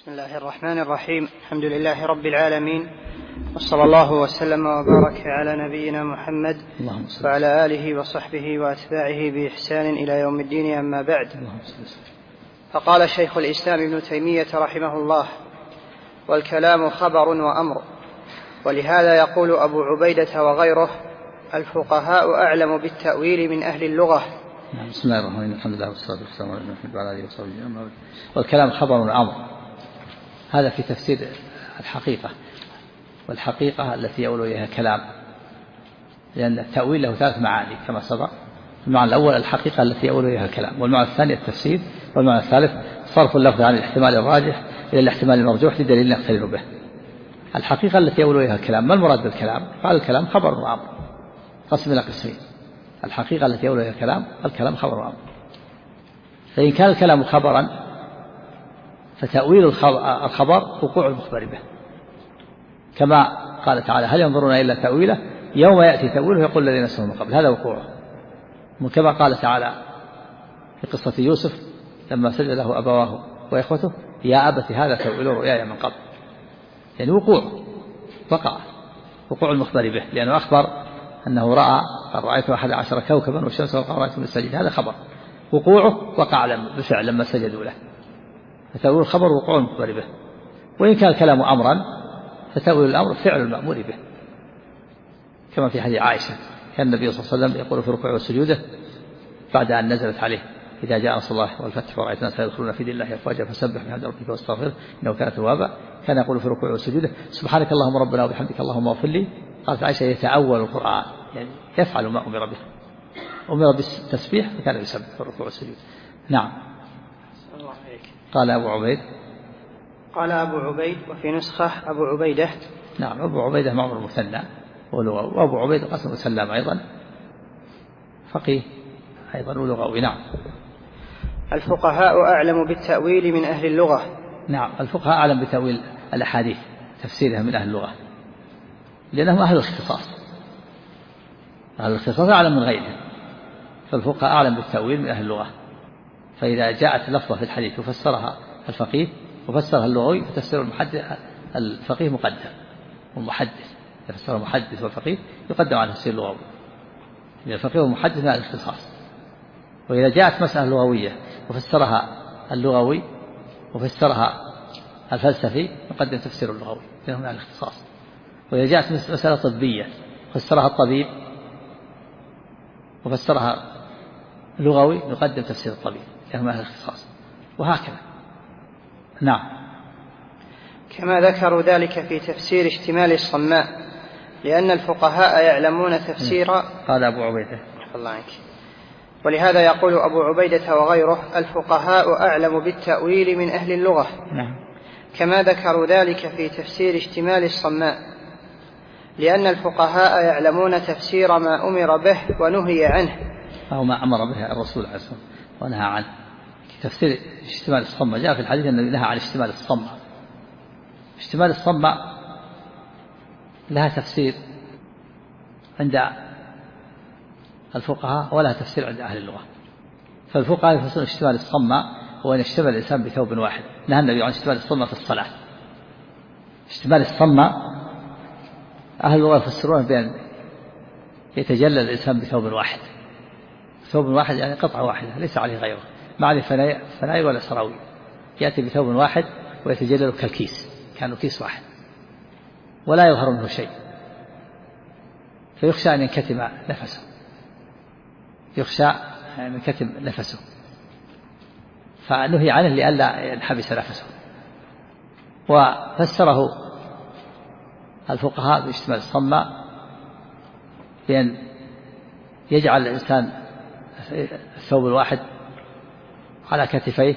بسم الله الرحمن الرحيم. الحمد لله رب العالمين، وصلى الله وسلم وبارك على نبينا محمد وعلى آله وصحبه وأتباعه بإحسان إلى يوم الدين، أما بعد. فقال شيخ الإسلام ابن تيمية رحمه الله: والكلام خبر وأمر. ولهذا يقول أبو عبيدة وغيره: الفقهاء أعلم بالتأويل من أهل اللغة. بسم الله الرحمن الرحيم. الحمد لله والصلاة والسلام على محمد وعلى آله وصحبه أجمعين. والكلام خبر وأمر، هذا في تفسير الحقيقة، والحقيقة التي يؤول إليها كلام، لأن التأويل له ثلاث معاني كما سبق. المعنى الأول الحقيقة التي يؤول إليها الكلام، والمعنى الثاني التفسير، والمعنى الثالث صرف اللفظ عن الاحتمال الراجح إلى الاحتمال المرجوح لدليل يقترن به. الحقيقة التي يؤول إليها الكلام، ما المراد بالكلام؟ قال الكلام خبر وأمر، قسم إلى قسمين. الحقيقة التي يؤول إليها الكلام خبر وأمر. فإن كان الكلام خبرا فتأويل الخبر وقوع المخبر به، كما قال تعالى: هل ينظرون إلا تأويله يوم يأتي تأويله يقول الذين نسوا من قبل، هذا وقوعه. وكما قال تعالى في قصة يوسف لما سجد له أبواه وإخوته: يا أبت هذا تأويل رؤياي من قبل، يعني وقوع المخبر به، لأنه أخبر أنه رأى قد رأيت 11 كوكبا والشمس والقمر رأيت من السجد، هذا خبر. وقوعه وقع بالفعل لما سجدوا له، فتأويل الخبر وقوع المخبر به. وإن كان الكلام أمرا فتأويل الأمر فعل المأمور به، كما في حديث عائشة: كان النبي صلى الله عليه وسلم يقول في ركوعه وسجوده بعد أن نزلت عليه: إذا جاء نصر الله والفتح ورأيت الناس يدخلون في دين الله أفواجا فسبح بحمد ربك واستغفره إنه كان توابا. كان يقول في ركوعه وسجوده: سبحانك اللهم ربنا وبحمدك اللهم اغفر لي. قالت عائشة: يتأول القرآن، يعني يفعل ما أمر به، أمر بالتسبيح فكان يسبح في الركوع والسجود. نعم. قال أبو عبيد وفي نسخة أبو عبيدة. نعم، أبو عبيدة معمر المثنى ولغوي، وأبو عبيدة قاسم وسلام أيضا فقيه أيضا ولغوي. نعم. الفقهاء أعلم بالتأويل من أهل اللغة. نعم، الفقهاء أعلم بتأويل الأحاديث تفسيرها من أهل اللغة، لأنهم أهل الاختصاص. أهل الاختصاص أعلم من غيرهم، فالفقهاء أعلم بالتأويل من أهل اللغة. فإذا جاءت لفظة في الحديث وفسرها الفقيه وفسرها اللغوي فتفسير الفقيه مقدم، والمحدث يفسر المحدث والفقيه يقدم على تفسير اللغوي، لأن الفقيه والمحدث من الاختصاص. وإذا جاءت مسألة لغوية وفسرها اللغوي وفسرها الفلسفي يقدم تفسير اللغوي لأنه من الاختصاص. وإذا جاءت مسألة طبية وفسرها الطبيب وفسرها لغوي يقدم تفسير الطبيب لأنه من الاختصاص، وهكذا. نعم. كما ذكروا ذلك في تفسير اشتمال الصماء، لأن الفقهاء يعلمون تفسير. قال أبو عبيدة. الله عنك. ولهذا يقول أبو عبيدة وغيره: الفقهاء أعلم بالتأويل من أهل اللغة. نعم. كما ذكروا ذلك في تفسير اشتمال الصماء، لأن الفقهاء يعلمون تفسير ما أمر به ونهي عنه، أو ما أمر به الرسول عليه الصلاة والسلام ونهى عنه. تفسير اشتمال الصمة جاء في الحديث أنه نهى عن اشتمال الصمة. اشتمال الصمة لها تفسير عند الفقهاء ولها تفسير عند أهل اللغة. فالفقهاء يفسرون اشتمال الصمة هو أن يشتمل الإنسان بثوب واحد، نهى النبي عن اشتمال الصمة في الصلاة. اشتمال الصمة أهل اللغة يفسرونه بأن يتجلى الإنسان بثوب واحد، ثوب واحد يعني قطعة واحدة ليس عليه غيره، ما عليه فنايل ولا سراويل، يأتي بثوب واحد ويتجلل كالكيس، كانه كيس واحد ولا يظهر منه شيء، فيخشى أن ينكتم نفسه، فنهي عنه لئلا ينحبس نفسه. وفسره الفقهاء باشتمال الصمة بأن يجعل الإنسان الثوب الواحد على كتفيه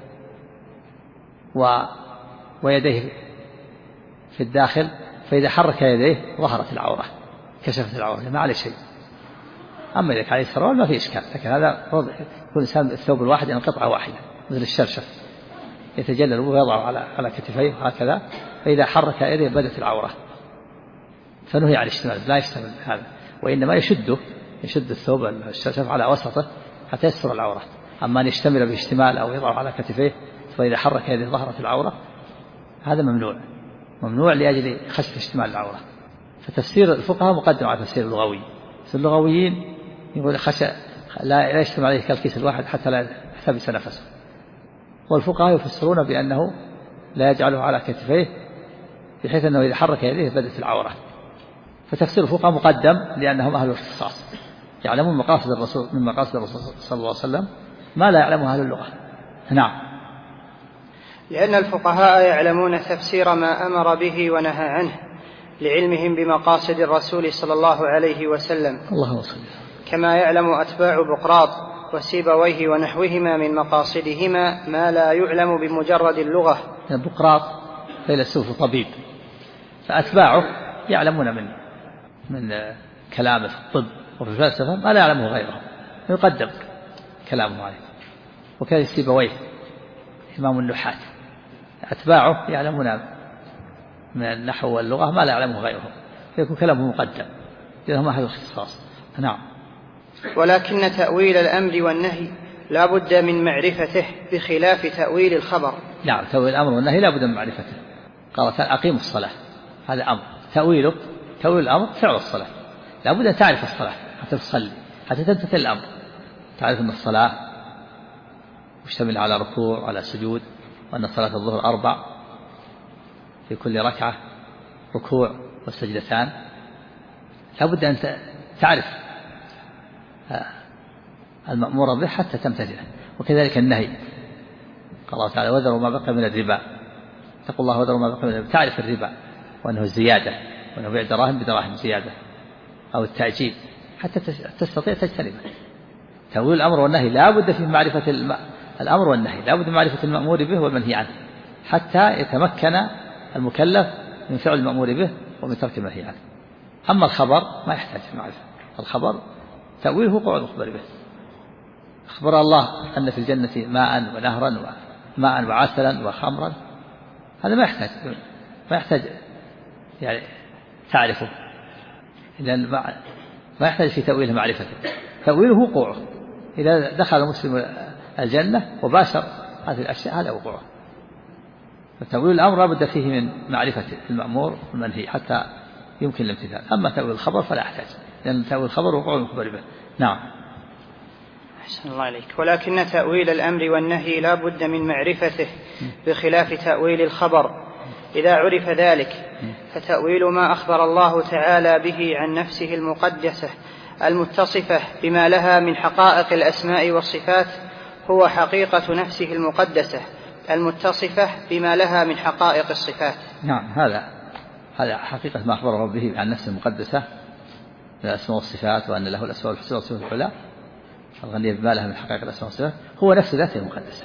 ويديه في الداخل، فإذا حرك يديه ظهرت العورة، كشفت العورة، ما عليه شيء. أما إذا كان عليه سروال ما في إشكال، لكن هذا يكون الإنسان الثوب الواحد يعني قطعة واحدة مثل الشرشف، يتجلل ويضع على كتفيه هكذا، فإذا حرك يديه بدت العورة، فنهي عن الاشتمال، لا يشتمل هذا، وإنما يشد الثوب الشرشف على وسطه حتى يستر العورة. أما أن يشتمل باشتمال أو يضع على كتفيه فإذا حرك يده ظهرت العورة هذا ممنوع لأجل خشية اشتمال العورة. فتفسير الفقهاء مقدم على تفسير اللغوي. اللغويين يقول خشى لا يجتمع عليه كالكيس الواحد حتى لا يحتبس نفسه، والفقهاء يفسرون بأنه لا يجعله على كتفيه بحيث أنه إذا حرك يديه بدت العورة. فتفسير الفقهاء مقدم لأنهم أهل الاختصاص، يعلمون مقاصد الرسول صلى الله عليه وسلم ما لا يعلمه أهل اللغة. نعم. لأن الفقهاء يعلمون تفسير ما أمر به ونهى عنه لعلمهم بمقاصد الرسول صلى الله عليه وسلم، الله صلى. كما يعلم أتباع بقراط وسيبويه ونحوهما من مقاصدهما ما لا يعلم بمجرد اللغة. بقراط فيلسوف طبيب، فأتباعه يعلمون من كلامه في الطب وفي الفلسفة ما لا يعلمه غيرهم، يقدم كلامه عليه. وكان سيبويه إمام النحاة، أتباعه يعلمون من النحو واللغة ما لا يعلمه غيرهم، فيكون كلامه مقدم لأنهم أهل الاختصاص. نعم. ولكن تأويل الأمر والنهي لا بد من معرفته بخلاف تأويل الخبر. نعم، تأويل الأمر والنهي لا بد من معرفته. قال أقيموا الصلاة، هذا أمر. تأويل الأمر فعل الصلاة، لا بد أن تعرف الصلاة حتى تصلي، حتى تمتثل الأمر. تعرف أن الصلاة مشتمل على ركوع وعلى سجود، وأن صلاة الظهر 4 في كل ركعة ركوع والسجدتان. لا بد أن تعرف المأمور به حتى تمتثله. وكذلك النهي، قال الله تعالى وذروا ما بقي من الربا، اتقوا الله وذروا ما بقي من الربا. تعرف الربا وأنه الزيادة، وأنه بيع دراهم بدراهم زيادة أو التأجيل حتى تستطيع تجتنبه. تأويل الأمر والنهي لا بد في معرفة الأمر والنهي، لا بد من معرفة المأمور به والمنهي عنه حتى يتمكن المكلف من فعل المأمور به ومن ترك المنهي عنه. أما الخبر ما يحتاج معرفة. الخبر تأويله وقوع المخبر به. أخبر الله أن في الجنة ماء ونهرا وماء وعسلا وخمرا، هذا ما يحتاج يعني تعرفه، لأن ما يحتاج في تأويله معرفته. تأويله وقوعه. إذا دخل المسلم الجنة وباشر هذه الأشياء هذا وقوعه. فتأويل الأمر لا بد فيه من معرفة المأمور والمنهي حتى يمكن الامتثال. أما تأويل الخبر فلا يحتاج، لأن تأويل الخبر وقوع المخبر به. نعم. أحسن الله عليك. ولكن تأويل الأمر والنهي لا بد من معرفته بخلاف تأويل الخبر. إذا عرف ذلك فتأويل ما أخبر الله تعالى به عن نفسه المقدسة المتصفة بما لها من حقائق الأسماء والصفات هو حقيقة نفسه المقدسة المتصفة بما لها من حقائق الصفات. نعم، هذا حقيقة ما أخبره به عن نفسه المقدسة من الأسماء والصفات، وأن له الأسماء الحسنى والصفات العلى الغنية بما لها من حقائق الأسماء والصفات. هو نفس ذاته المقدسة،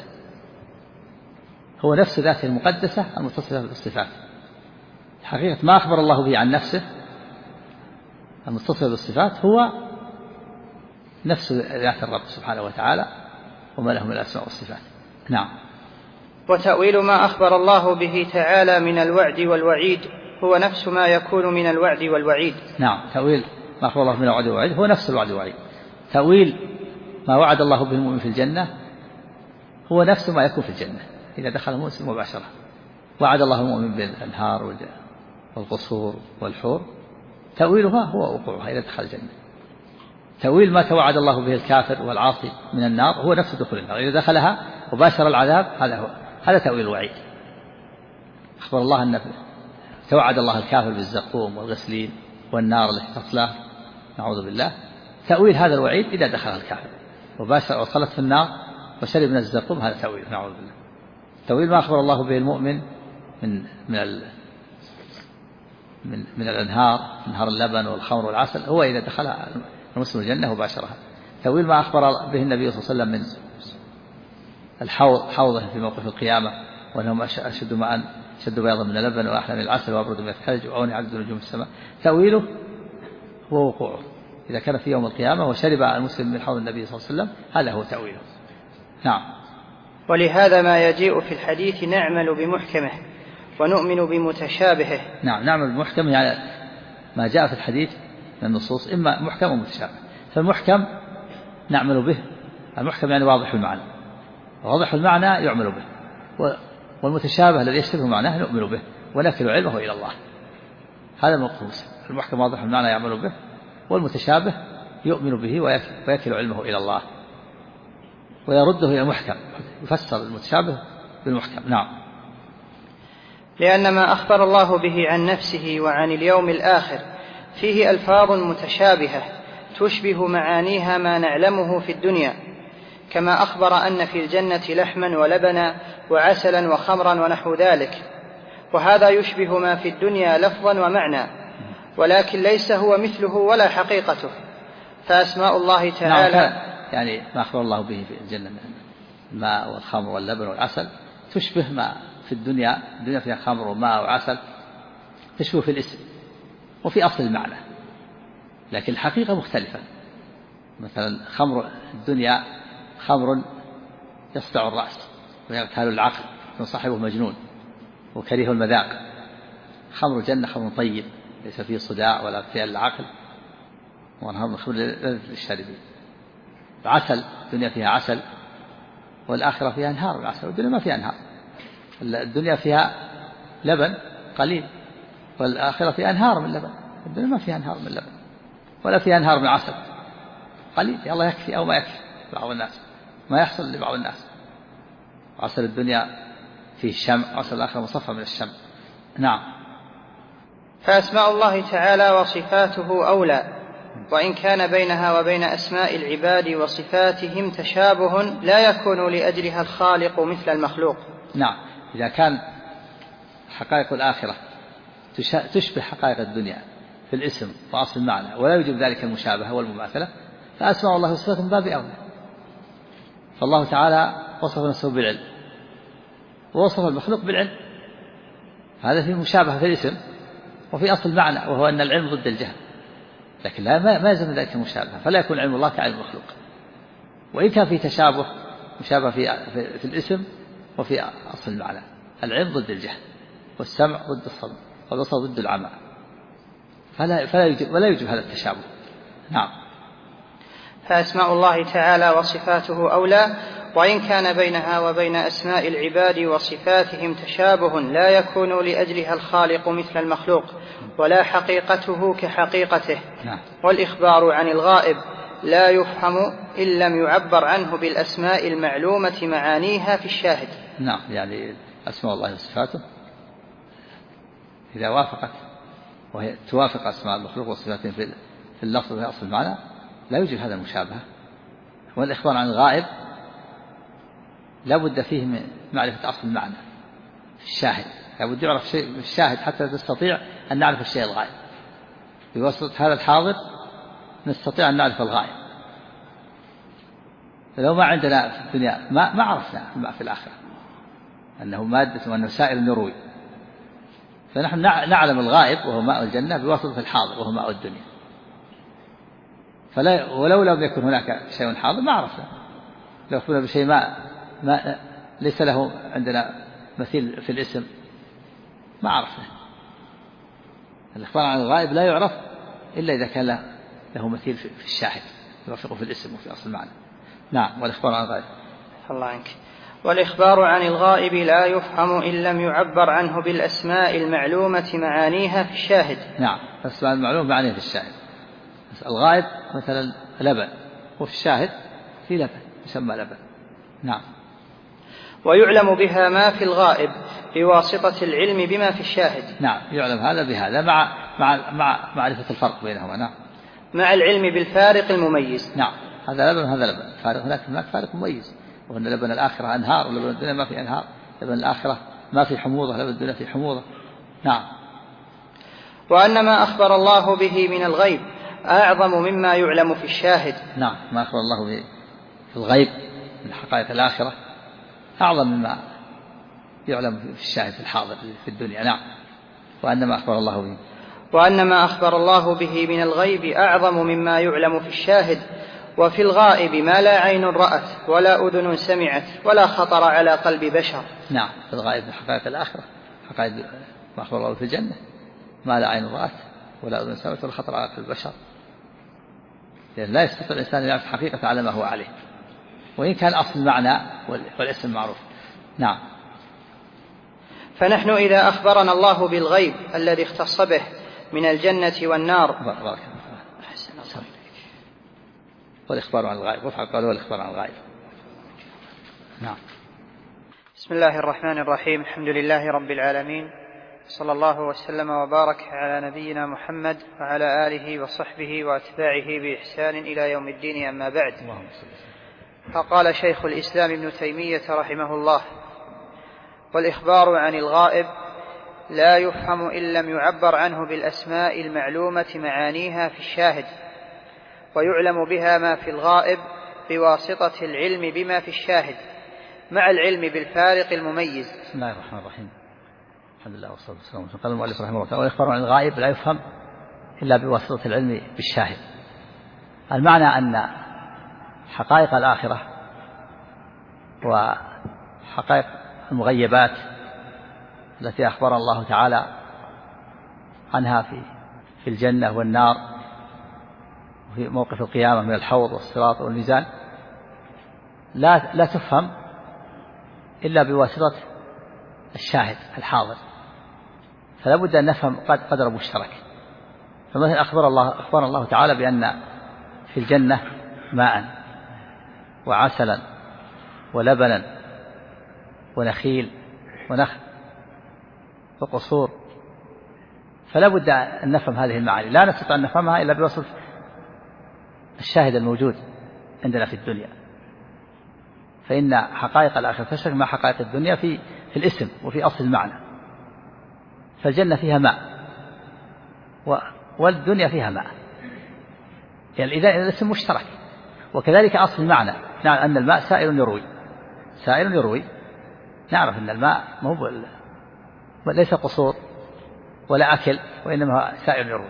هو نفس ذاته المقدسة المتصفة بالصفات. حقيقة ما أخبر الله به عن نفسه المتصفة بالصفات هو نفس ذات الرب سبحانه وتعالى وما له من الأسماء والصفات. نعم. وتأويل ما أخبر الله به تعالى من الوعد والوعيد هو نفس ما يكون من الوعد والوعيد. نعم، تأويل ما أخبر الله من الوعد والوعيد هو نفس الوعد والوعيد. تأويل ما وعد الله به المؤمن في الجنة هو نفس ما يكون في الجنة إذا دخل المسلم مباشرة. وعد الله المؤمن بالأنهار والقصور والحور، تأويلها هو وقوعها إذا دخل الجنة. تأويل ما توعد الله به الكافر والعاصي من النار هو نفس دخول النار إذا دخلها وباشر العذاب. هذا تأويل الوعيد. أخبر الله أن توعد الله الكافر بالزقوم والغسلين والنار التي تصلاه، نعوذ بالله. تأويل هذا الوعيد إذا دخل الكافر وباشر ودخلت في النار وشرب من الزقوم، هذا تأويل، نعوذ بالله. تأويل ما أخبر الله به المؤمن من الأنهار، نهر اللبن والخمر والعسل، هو إذا دخل المسلم الجنة وباشرها. تأويل ما أخبر به النبي صلى الله عليه وسلم من حوضه في موقف القيامة، وأنهم أشد ماء شد بياضا من اللبن وأحلى من العسل وأبرد من الثلج وأوني عدد نجوم السماء. تأويله هو وقوعه إذا كان في يوم القيامة وشرب المسلم من حوض النبي صلى الله عليه وسلم، هذا هو تأويله. نعم. ولهذا ما يجيء في الحديث نعمل بمحكمه ونؤمن بمتشابهه. نعم، نعمل بمحكمه يعني ما جاء في الحديث من النصوص إما محكم ومتشابه. فالمحكم نعمل به، المحكم يعني واضح المعنى، واضح المعنى يعمل به، والمتشابه الذي يشتبه معناه نؤمن به ونكل علمه إلى الله. هذا مقوس. المحكم واضح المعنى يعمل به، والمتشابه يؤمن به ويكل علمه إلى الله ويرده إلى المحكم، يفسر المتشابه بالمحكم. نعم. لأن ما أخبر الله به عن نفسه وعن اليوم الآخر فيه ألفاظ متشابهة تشبه معانيها ما نعلمه في الدنيا، كما أخبر أن في الجنة لحما ولبنا وعسلا وخمرا ونحو ذلك، وهذا يشبه ما في الدنيا لفظا ومعنى، ولكن ليس هو مثله ولا حقيقته. فأسماء الله تعالى يعني ما أخبر الله به في الجنة الماء والخمر واللبن والعسل تشبه ما في الدنيا. الدنيا فيها خمر وماء وعسل، تشبه في الاسم وفي أصل المعنى، لكن الحقيقة مختلفة. مثلا خمر الدنيا خمر يصدع الرأس ويغتال العقل، صاحبه مجنون وكريه المذاق. خمر الجنة خمر طيب ليس فيه صداع ولا اغتيال العقل، وانهار من خمر للشاربين. العسل الدنيا فيها عسل والآخرة فيها انهار العسل، والدنيا ما فيها انهار. الدنيا فيها لبن قليل والآخرة فيها انهار من لبن. الدنيا ما فيها انهار من لبن ولا فيها انهار من عسل، قليل. الله يكفي أو ما يكفي بعض الناس، ما يحصل لبعض الناس. عسل الدنيا فيه الشمع، عسل الآخرة مصفى من الشمع. نعم. فأسماء الله تعالى وصفاته أولى، وإن كان بينها وبين أسماء العباد وصفاتهم تشابه لا يكون لأجلها الخالق مثل المخلوق. نعم. إذا كان حقائق الآخرة تشبه حقائق الدنيا في الاسم وأصل المعنى ولا يوجد ذلك المشابهة والمماثلة، فأسماء الله وصفاته من باب أولى. فالله تعالى وصف نفسه بالعلم ووصف المخلوق بالعلم، هذا فيه مشابهة في الاسم وفي أصل المعنى، وهو أن العلم ضد الجهل، لكن ما يلزم ذلك المشابهة، فلا يكون علم الله كعلم المخلوق. وإن كان في تشابه مشابه في الاسم وفي أصل المعنى. العلم ضد الجهل، والسمع ضد الصمت، والبصر ضد العمى، ولا يوجد هذا التشابه. نعم. فأسماء الله تعالى وصفاته أولى، وإن كان بينها وبين أسماء العباد وصفاتهم تشابه لا يكون لأجلها الخالق مثل المخلوق ولا حقيقته كحقيقته. والإخبار عن الغائب لا يفهم إن لم يعبر عنه بالأسماء المعلومة معانيها في الشاهد. نعم. يعني أسماء الله وصفاته إذا وافقت وهي توافق أسماء المخلوق وصفاته في اللفظ وفي أصل المعنى لا يوجد هذا المشابهة. والإخبار عن الغائب لا بد فيه من معرفة أصل المعنى في الشاهد، لا بد يعرف شيء في الشاهد حتى تستطيع أن نعرف الشيء الغائب. بواسطة هذا الحاضر نستطيع أن نعرف الغائب. فلو ما عندنا في الدنيا ما عرفنا ما في الآخرة أنه مادة وأنه سائل يروي، فنحن نعلم الغائب وهو ماء الجنة بواسطة الحاضر وهو ماء الدنيا. ولو لم يكن هناك شيء حاضر ما عرفنا. لو أخبرنا بشيء ما ليس له عندنا مثيل في الاسم ما عرفنا. الإخبار عن الغائب لا يعرف إلا إذا كان له مثيل في الشاهد يوافقه في الاسم وفي أصل المعنى. نعم. والإخبار عن الغائب الله عنك. والإخبار عن الغائب لا يفهم إن لم يعبر عنه بالأسماء المعلومة معانيها في الشاهد. نعم. الأسماء المعلومة معانيها في الشاهد. الغائب مثلا لبن، وفي الشاهد في لبن يسمى لبن. نعم. ويعلم بها ما في الغائب بواسطة العلم بما في الشاهد. نعم. يعلم هذا بهذا مع معرفة الفرق بينهما. نعم. مع العلم بالفارق المميز. نعم. هذا لبن وهذا لبن، فارق هناك فارق مميز، وأن لبن الآخرة أنهار ولبن الدنيا ما في أنهار، لبن الآخرة ما في حموضة لبن الدنيا في حموضة. نعم. وأن ما أخبر الله به من الغيب أعظم مما يعلم في الشاهد. نعم. ما أخبر الله به في الغيب من حقائق الآخرة أعظم مما يعلم في الشاهد في الحاضر في الدنيا. نعم. وأن ما أخبر الله به من الغيب أعظم مما يعلم في الشاهد. وفي الغائب ما لا عين رأت ولا أذن سمعت ولا خطر على قلب بشر. نعم. في الغائب من حقائق الآخرة حقائق ما أخبر الله في الجنة ما لا عين رأت ولا أذن سمعت ولا خطر على قلب بشر، لأن لا يستطيع الإنسان أن يعرف حقيقة على ما هو عليه، وإن كان أصل المعنى والاسم معروف. نعم. فنحن إذا أخبرنا الله بالغيب الذي اختص به من الجنة والنار. والإخبار عن الغائب، وفعل قوله والإخبار عن الغائب. نعم. بسم الله الرحمن الرحيم. الحمد لله رب العالمين، صلى الله وسلم وبارك على نبينا محمد وعلى آله وصحبه وأتباعه بإحسان إلى يوم الدين، أما بعد. فقال شيخ الإسلام ابن تيمية رحمه الله: والإخبار عن الغائب لا يفهم إن لم يعبر عنه بالأسماء المعلومة معانيها في الشاهد، ويعلم بها ما في الغائب بواسطة العلم بما في الشاهد مع العلم بالفارق المميز. بسم الله الرحمن الرحيم. الحمد لله والصلاة والسلام. قال المؤلف رحمه الله: والإخبار عن الغائب لا يفهم إلا بواسطة العلم بالشاهد. المعنى أن حقائق الآخرة وحقائق المغيبات التي أخبر الله تعالى عنها في الجنة والنار وفي موقف القيامة من الحوض والصراط والميزان لا تفهم إلا بواسطة الشاهد الحاضر، فلا بد أن نفهم قدر مشترك. فمثلا أخبر الله تعالى بأن في الجنة ماء وعسلا ولبنا ونخيل ونخل وقصور، فلا بد أن نفهم هذه المعاني، لا نستطيع أن نفهمها إلا بواسطة الشاهد الموجود عندنا في الدنيا. فإن حقائق الآخرة تشترك مع حقائق الدنيا في الاسم وفي أصل المعنى. فالجنة فيها ماء والدنيا فيها ماء، يعني إذا الاسم مشترك، وكذلك أصل المعنى. نعرف أن الماء سائل يروي، نعرف أن الماء ليس قصور ولا أكل، وإنما سائل يروي.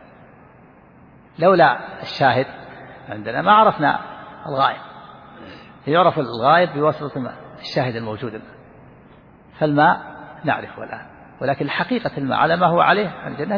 لولا الشاهد عندنا ما عرفنا الغائب. يعرف الغائب بواسطة الشاهد الموجود. فالماء نعرفه الآن، ولكن حقيقة الماء على ما هو عليه عن الجنة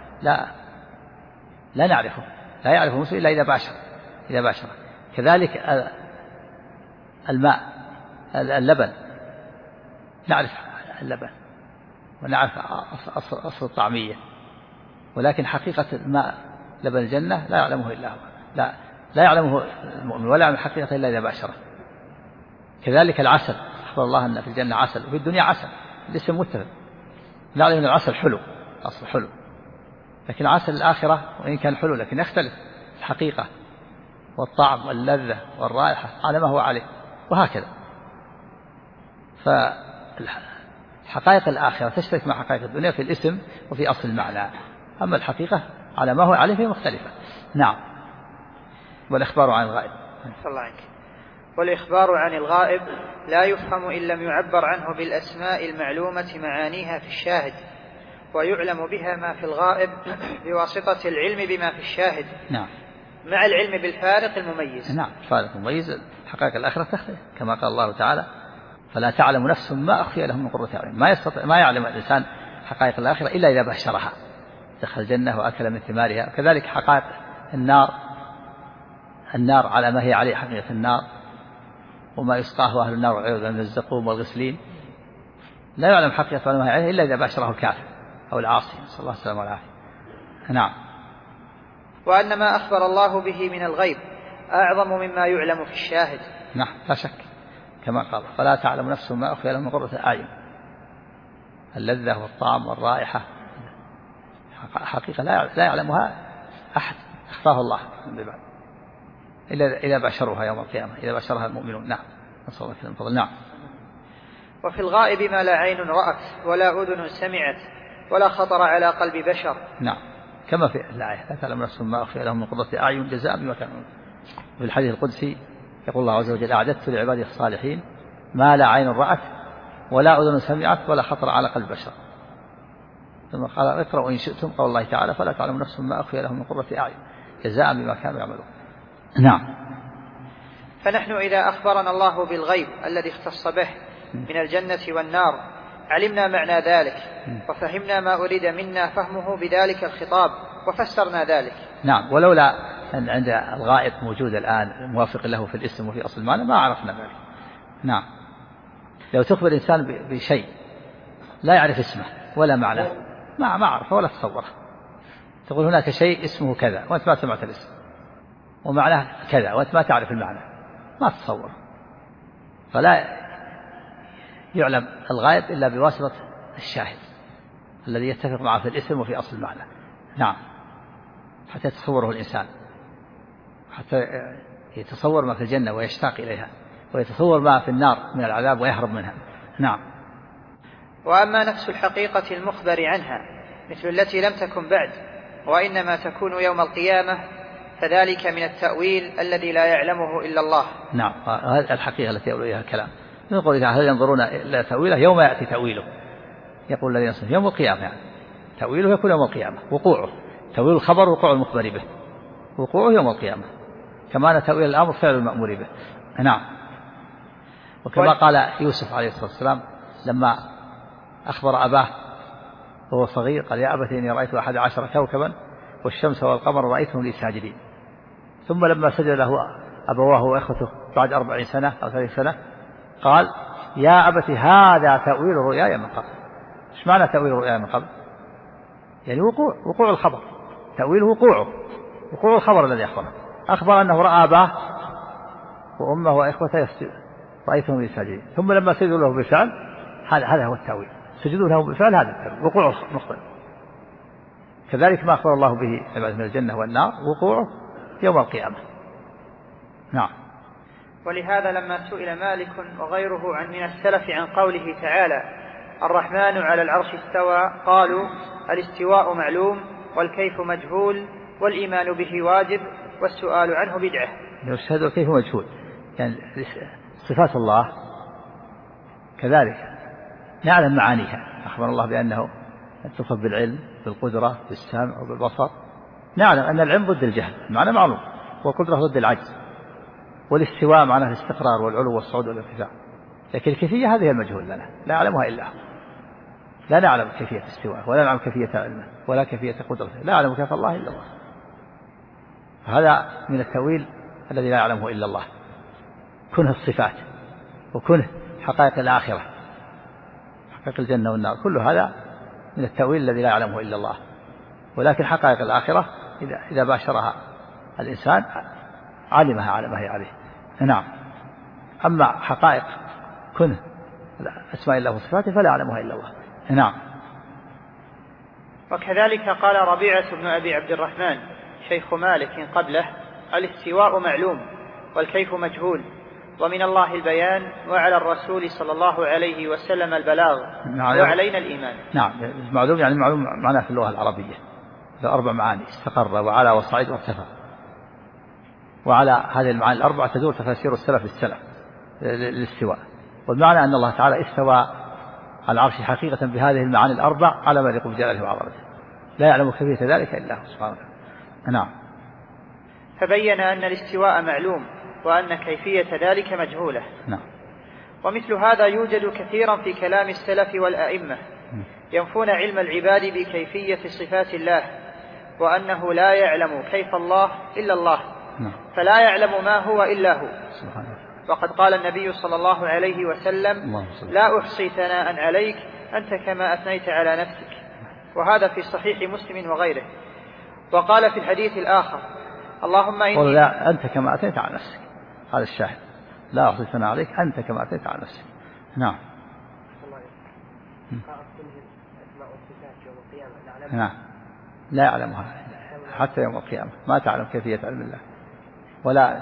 لا نعرفه، لا يعرفه المسلم إلا إذا باشر. كذلك الماء اللبن، نعرف اللبن ونعرف أصل الطعمية، ولكن حقيقة الماء لبن الجنة لا يعلمه إلا هو، لا يعلمه المؤمن ولا يعلم حقيقته إلا إذا باشره. كذلك العسل، أخبر الله أن في الجنة عسل وفي الدنيا عسل، الاسم متفق. نعلم أن العسل حلو، أصل حلو، لكن عسل الآخرة وإن كان حلو لكن يختلف الحقيقة والطعم واللذة والرائحة على ما هو عليه، وهكذا. فحقائق الآخرة تشترك مع حقائق الدنيا في الاسم وفي أصل المعنى، أما الحقيقة على ما هو عليه فهي مختلفة. نعم. والإخبار عن الغائب. الله عنك. والإخبار عن الغائب لا يفهم إن لم يعبر عنه بالأسماء المعلومة معانيها في الشاهد، ويعلم بها ما في الغائب بواسطة العلم بما في الشاهد. نعم. مع العلم بالفارق المميز. نعم، الفارق المميز. حقائق الآخرة تختلف كما قال الله تعالى: فلا تعلم نفس ما أخفي لهم من قرة أعين. ما يعلم الإنسان حقائق الآخرة إلا إذا باشرها، دخل الجنة وأكل من ثمارها. كذلك حقائق النار على ما هي عليه حقيقة النار، وما يسقاه أهل النار والعياذ من الزقوم والغسلين، لا يعلم حقيقة ما هي عليه إلا إذا باشره الكافر أو العاصي، نسأل الله السلامة والعافية. نعم. وأن ما أخبر الله به من الغيب أعظم مما يعلم في الشاهد. نعم، لا شك كما قال: فلا تعلم نفس ما أخفي لهم من قرة أعين. اللذة والطعم والرائحة حقيقة لا يعلمها أحد، أخفاها الله من بعد إلا إذا باشروها يوم القيامة، إذا باشرها المؤمنون. نعم، نسأل الله كلام فضل. نعم. وفي الغائب ما لا عين رأت ولا أذن سمعت ولا خطر على قلب بشر. نعم، كما في الآية: لا تعلم نفس ما أخفي لهم من قرة أعين جزاء بما كانوا. في الحديث القدسي يقول الله عز وجل: أعددت لعبادي الصالحين ما لا عين رأت ولا أذن سمعت ولا خطر على قلب بشر. ثم قال: اقرأوا إن شئتم قول الله تعالى: فلا تعلم نفس ما أخفي لهم من قرة أعين جزاء بما كانوا يعملون. نعم. فنحن إذا أخبرنا الله بالغيب الذي اختص به من الجنة والنار علمنا معنى ذلك، وفهمنا ما أريد منا فهمه بذلك الخطاب، وفسرنا ذلك. نعم. ولولا أن عند الغائب موجود الآن موافق له في الاسم وفي أصل المعنى ما عرفنا ذلك. نعم. لو تخبر إنسان بشيء لا يعرف اسمه ولا معناه، ما عرفه ولا تصوره. تقول هناك شيء اسمه كذا وأنت ما سمعت الاسم، ومعناه كذا وأنت ما تعرف المعنى، ما تتصور. فلا يعلم الغائب إلا بواسطة الشاهد الذي يتفق معه في الاسم وفي أصل المعنى. نعم، حتى يتصوره الإنسان، حتى يتصور ما في الجنة ويشتاق إليها، ويتصور ما في النار من العذاب ويهرب منها. نعم. وأما نفس الحقيقة المخبر عنها مثل التي لم تكن بعد وإنما تكون يوم القيامة فذلك من التأويل الذي لا يعلمه إلا الله. نعم، هذه الحقيقة التي يقول إليها الكلام. نقول هل ينظرون إلى تأويله يوم يأتي تأويله، يقول الذين يصنع يوم القيامة، يعني تأويله يكون يوم القيامة، وقوعه تأويل الخبر وقوع المخبر به، وقوعه يوم القيامة، كما أن تأويل الأمر فعل المأمور به. نعم. وكما قال يوسف عليه الصلاة والسلام لما أخبر أباه وهو صغير قال يا أبت إني رأيت 11 كوكبا والشمس والقمر رأيتهم لي ساجدين، ثم لما سجد له أبواه وإخوته بعد 40 سنة أو 30 سنة قال يا أبت هذا تأويل رؤياي من قبل. إيش معنى تأويل رؤياي من قبل؟ يعني وقوع الخبر، تأويله وقوع الخبر الذي أخبر أنه رأى أباه وأمه وإخوته رأيتهم لي ساجدين، ثم لما سجدوا له بالفعل هذا هو التأويل، سجدوا له بالفعل، هذا التأويل وقوع المخبر. كذلك ما أخبر الله به عباد من الجنة والنار وقوعه يوم القيامة. نعم. ولهذا لما سئل مالك وغيره من السلف عن قوله تعالى الرحمن على العرش استوى قالوا الاستواء معلوم والكيف مجهول والإيمان به واجب والسؤال عنه بدعة. يشهد الكيف مجهول، يعني صفات الله كذلك نعلم معانيها، أخبر الله بأنه يتصف بالعلم بالقدرة بالسمع وبالبصر، نعلم أن العلم ضد الجهل معنى معلوم، والقدرة ضد العجز، والاستواء معناه الاستقرار والعلو والصعود والارتفاع، لكن الكيفية هذه المجهول لنا لا يعلمها إلا هو، لا نعلم كيفية استواء ولا نعلم كيفية علمه ولا كيفية قدرته، لا يعلم كيف الله إلا الله. هذا من التأويل الذي لا يعلمه إلا الله، كنه الصفات وكنه حقائق الآخرة، حقائق الجنة والنار، كل هذا من التأويل الذي لا يعلمه إلا الله. ولكن حقائق الآخرة إذا باشرها الإنسان علمها على ما هي عليه. نعم. أما حقائق كنه أسماء الله وصفاته فلا يعلمها إلا الله. نعم. وكذلك قال ربيعة بن أبي عبد الرحمن شيخ مالك قبله الاستواء معلوم والكيف مجهول ومن الله البيان وعلى الرسول صلى الله عليه وسلم البلاغ وعلينا الإيمان. نعم، معلوم يعني معلوم معناه في اللغة العربية له 4 معاني: استقر وعلى وصعد وارتفع. وعلى هذه المعاني الأربعة تدور تفاسير السلف للاستواء، والمعنى أن الله تعالى استوى على العرش حقيقة بهذه المعاني الأربع على ما يليق بجلاله وعظمته، لا يعلم كيفية ذلك إلا هو سبحانه وتعالى. نعم. فبين أن الاستواء معلوم وأن كيفية ذلك مجهولة. نعم. ومثل هذا يوجد كثيرا في كلام السلف والأئمة ينفون علم العباد بكيفية صفات الله وأنه لا يعلم كيف الله إلا الله، فلا يعلم ما هو إلا هو. وقد قال النبي صلى الله عليه وسلم لا أحصي ثناء عليك أنت كما أثنيت على نفسك، وهذا في صحيح مسلم وغيره. وقال في الحديث الآخر اللهم إني لا أنت كما أثنيت على نفسك، هذا الشاهد، لا أحصي ثناء عليك أنت كما أثنيت على نفسك. نعم. نعم، لا يعلمها حتى يوم القيامة، ما تعلم كيفية علم الله ولا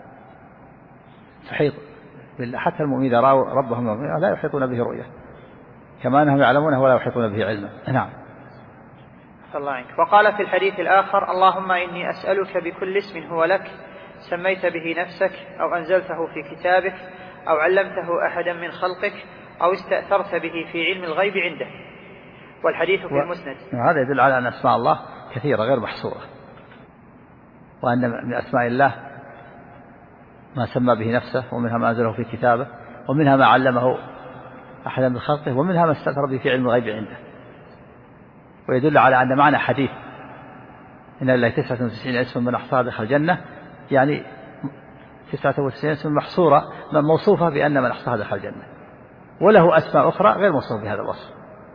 تحيط بالله، حتى المؤمنين إذا رأوا ربهم لا يحيطون به رؤية كما أنهم يعلمونه ولا يحيطون به علما. نعم. الله عنك. وقال في الحديث الآخر اللهم إني أسألك بكل اسم هو لك سميت به نفسك أو أنزلته في كتابك أو علمته أحدا من خلقك أو استأثرت به في علم الغيب عندك. والحديث في المسند. هذا يدل على أن أسماء الله كثيرة غير محصورة، وأن من أسماء الله ما سمى به نفسه، ومنها ما أنزله في كتابه، ومنها ما علمه أحدا من خلقه، ومنها ما استأثر به في علم الغيب عنده. ويدل على أن معنى حديث إن لله 99 اسم من أحصاها دخل الجنة، يعني 99 اسم محصورة موصوفة بأن من أحصاها دخل الجنة، وله أسماء أخرى غير موصوفة بهذا الوصف،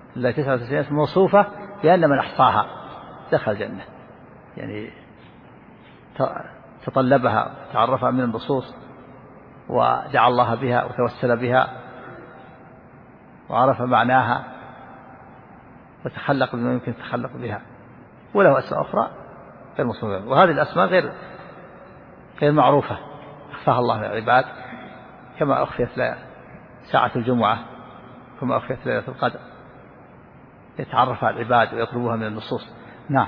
لله 99 اسم موصوفة بأن من أحصاها دخل الجنة، يعني تطلبها تعرفها من النصوص ودعا الله بها وتوسل بها وعرف معناها وتخلق بما يمكن التخلق بها، وله أسماء أخرى غير موصوفة، وهذه الأسماء غير معروفة أخفاها الله للعباد، كما أخفيت ساعة الجمعة، كما أخفيت ليلة القدر، يتعرفها العباد ويطلبوها من النصوص. نعم.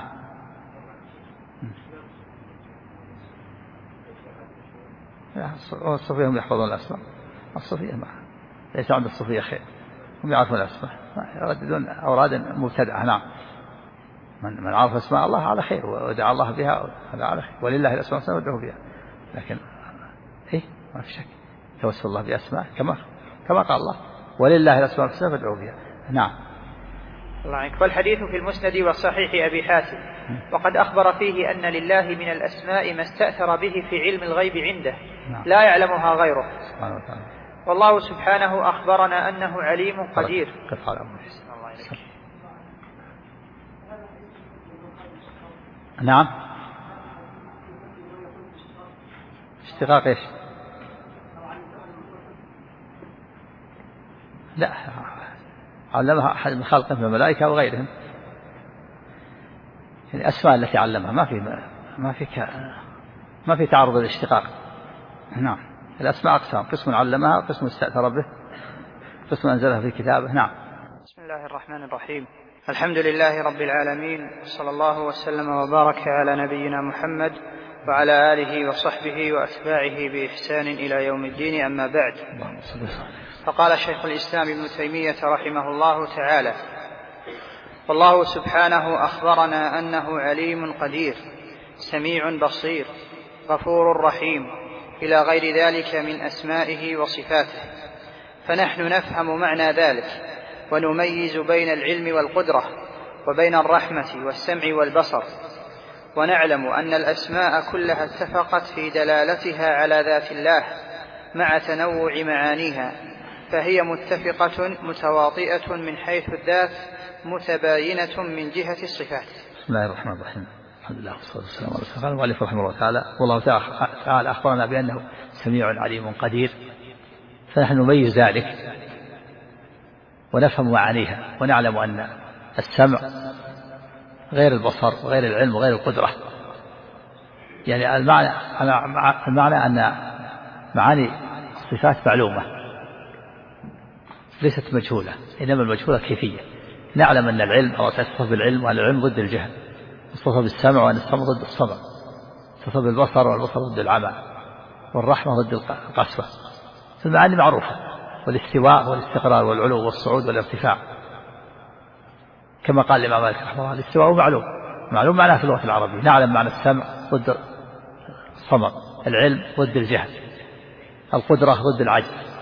الصوفية هم يحفظون الأسماء، الصوفية ليس عند الصوفية خير، هم يعرفون الأسماء، يرددون أوراد مبتدعة. نعم. من عرف اسماء الله على خير ودعا الله بها هذا على خير، ولله الأسماء الحسنى فادعوه بها، لكن ما في شك توسل الله بأسماء كما قال الله ولله الأسماء الحسنى فادعوه بها. نعم. الله عنك. والحديث في المسند والصحيح أبي حاتم، وقد أخبر فيه أن لله من الأسماء ما استأثر به في علم الغيب عنده لا يعلمها غيره، والله سبحانه أخبرنا أنه عليم قدير. نعم. اشتقاق ايش؟ لا، علمها أحد من خلقه من الملائكة وغيرهم، يعني أسماء التي علمها ما في تعرض للاشتقاق. نعم. الأسماء أقسام، قسم علمها وقسم استأثر به، قسم أنزلها في كتابه. نعم. بسم الله الرحمن الرحيم. الحمد لله رب العالمين، صلى الله وسلم وبارك على نبينا محمد وعلى آله وصحبه وأتباعه بإحسان إلى يوم الدين، أما بعد. فقال شيخ الإسلام ابن تيمية رحمه الله تعالى: والله سبحانه أخبرنا أنه عليم قدير سميع بصير غفور رحيم إلى غير ذلك من أسمائه وصفاته، فنحن نفهم معنى ذلك ونميز بين العلم والقدرة وبين الرحمة والسمع والبصر، ونعلم أن الأسماء كلها اتفقت في دلالتها على ذات الله مع تنوع معانيها، فهي متفقة متواطئة من حيث الذات متباينة من جهة الصفات. بسم الله الرحمن الرحيم. الحمد لله والصلاة والسلام على رسول الله. قال المؤلف رحمه الله تعالى: والله تعالى أخبرنا بأنه سميع عليم قدير، فنحن نميز ذلك ونفهم معانيها، ونعلم أن السمع غير البصر وغير العلم وغير القدرة، يعني المعنى أن معاني الصفات معلومة ليست مجهولة، إنما المجهولة كيفية. نعلم أن العلم أو تصف بالعلم وأن العلم ضد الجهل، تصف بالسمع وأن السمع ضد الصمع، تصف بالبصر والبصر ضد العمى، والرحمة ضد القسوة. المعاني معروفة، والاستواء والاستقرار والعلو والصعود والارتفاع، كما قال الإمام مالك رحمه الله: الاستواء معلوم معناه في اللغة العربية. نعلم معنى السمع ضد الصمع، العلم ضد الجهل، القدرة ضد العجز،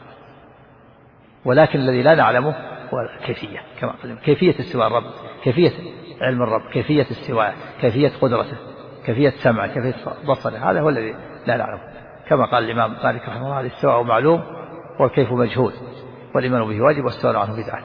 ولكن الذي لا نعلمه هو الكيفية، كما قال كيفية استواء الرب، كيفية علم الرب، كيفية استواءه، كيفية قدرته، كيفية سمعه، كيفية بصره، هذا هو الذي لا نعلمه. كما قال الإمام مالك رحمه الله: الاستواء معلوم والكيف مجهول والإيمان به واجب والسؤال عنه بدعة.